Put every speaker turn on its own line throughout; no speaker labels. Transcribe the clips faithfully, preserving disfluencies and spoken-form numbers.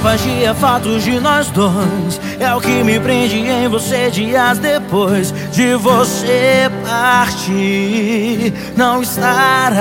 magia, fatos de nós dois é o que me prende em você dias depois de você partir, não estar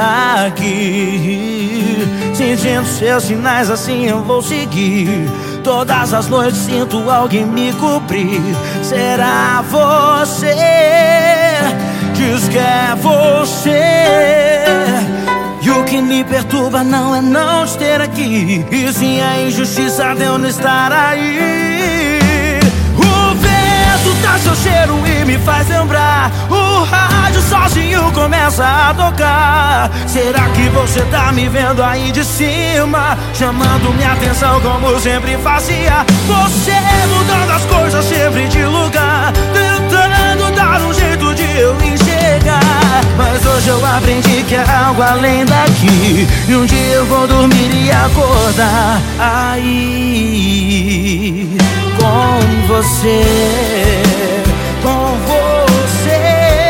aqui. Sentindo seus sinais, assim eu vou seguir. Todas as noites sinto alguém me cobrir. Será você? Diz que é você. E o que me perturba não é não te ter aqui, e sim a injustiça de eu não estar aí. O vento traz seu cheiro e me faz lembrar. O rádio sozinho começa a tocar. Será que você tá me vendo aí de cima, chamando minha atenção como sempre fazia? Você mudando as coisas sempre de lugar, tentando dar um jeito de eu enxergar. Mas hoje eu aprendi que é algo além daqui, e um dia eu vou dormir e acordar aí com você, com você.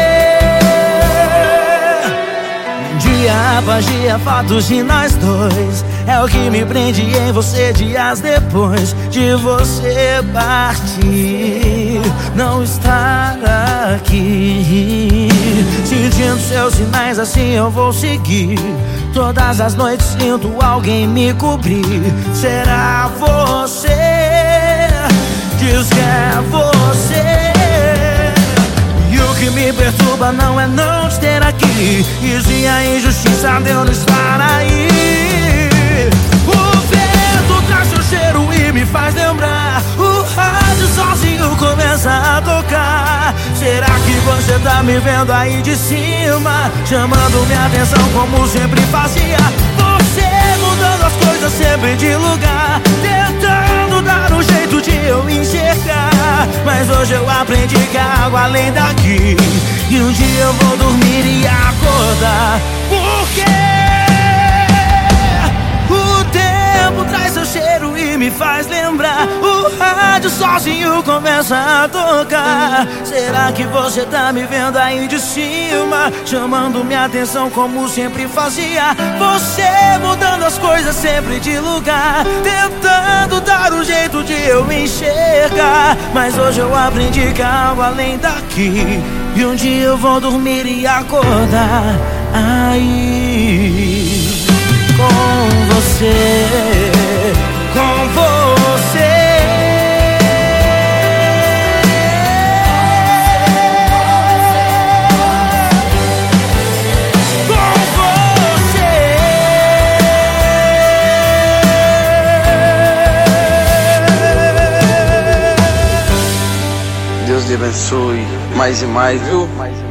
Um dia a magia, fatos de nós dois é o que me prende em você dias depois de você partir, não estar aqui. Sentindo seus sinais, assim eu vou seguir. Todas as noites sinto alguém me cobrir. Será você? Diz que é você. E o que me perturba não é não te ter aqui, e sim a injustiça de eu não estar aí. O vento traz seu cheiro e me faz lembrar. O rádio sozinho começa a tocar. Será que você tá me vendo aí de cima, chamando minha atenção como sempre fazia? Você mudando as coisas sempre de lugar, tentando dar um jeito de eu enxergar. Mas hoje eu aprendi que é algo além daqui, e um dia eu vou dormir e acordar. Porque o tempo traz seu cheiro e me faz lembrar. O rádio sozinho começa a tocar. Será que você tá me vendo aí de cima, chamando minha atenção como sempre fazia? Você mudando as coisas sempre de lugar, tentando dar um jeito de eu enxergar. Mas hoje eu aprendi que há algo além daqui, e um dia eu vou dormir e acordar aí com você, com você. Com você.
Deus te abençoe mais e mais, viu?